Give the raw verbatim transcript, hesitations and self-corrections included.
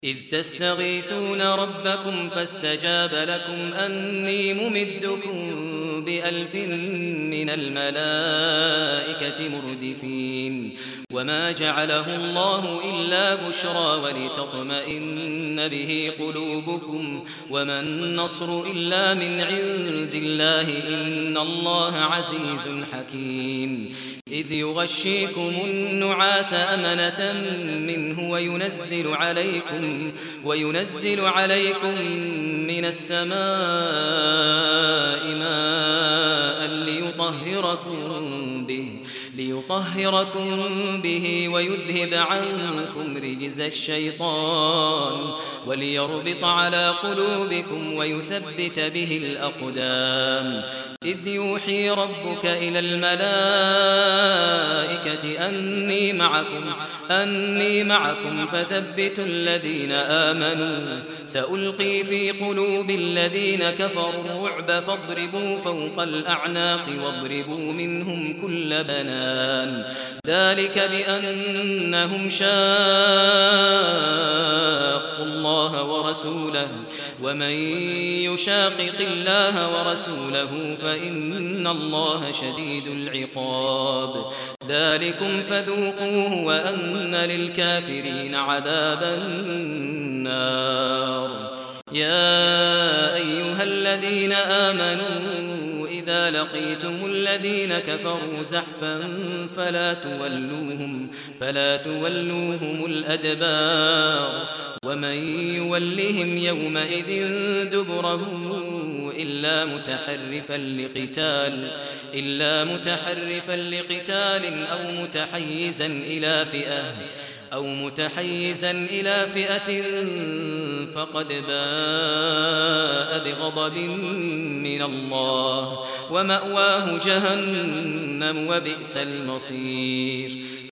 إذ تستغيثون ربكم فاستجاب لكم أني ممدكم بألف من الملائكة مردفين وما جعله الله إلا بشرى ولتطمئن به قلوبكم وما النصر إلا من عند الله إن الله عزيز حكيم إذ يغشيكم النعاس أمنة منه وينزل عليكم وينزل عليكم من السماء ماء ليطهركم به ليطهركم به ويذهب عنكم رجز الشيطان وليربط على قلوبكم ويثبت به الأقدام إذ يوحي ربك إلى الملائكة أني معكم أني معكم فثبتوا الذين آمنوا سألقي في قلوب الذين كفروا الرعب فاضربوا فوق الأعناق واضربوا منهم كل بنان ذلك بأنهم شاقوا الله ورسوله ومن يشاقق الله ورسوله فإن الله شديد العقاب ذلكم فذوقوه وأن للكافرين عذاب النار يا أيها الذين آمنوا إذا لقيتم الذين كفروا زحفا فلا تولوهم فلا تولوهم الأدبار ومن يولهم يومئذ دبره إلا متحرفا لقتال إلا متحرفا لقتال أو متحيزا إلى فئة أو متحيزا إلى فئة فقد باء بغضب من الله ومأواه جهنم وبئس المصير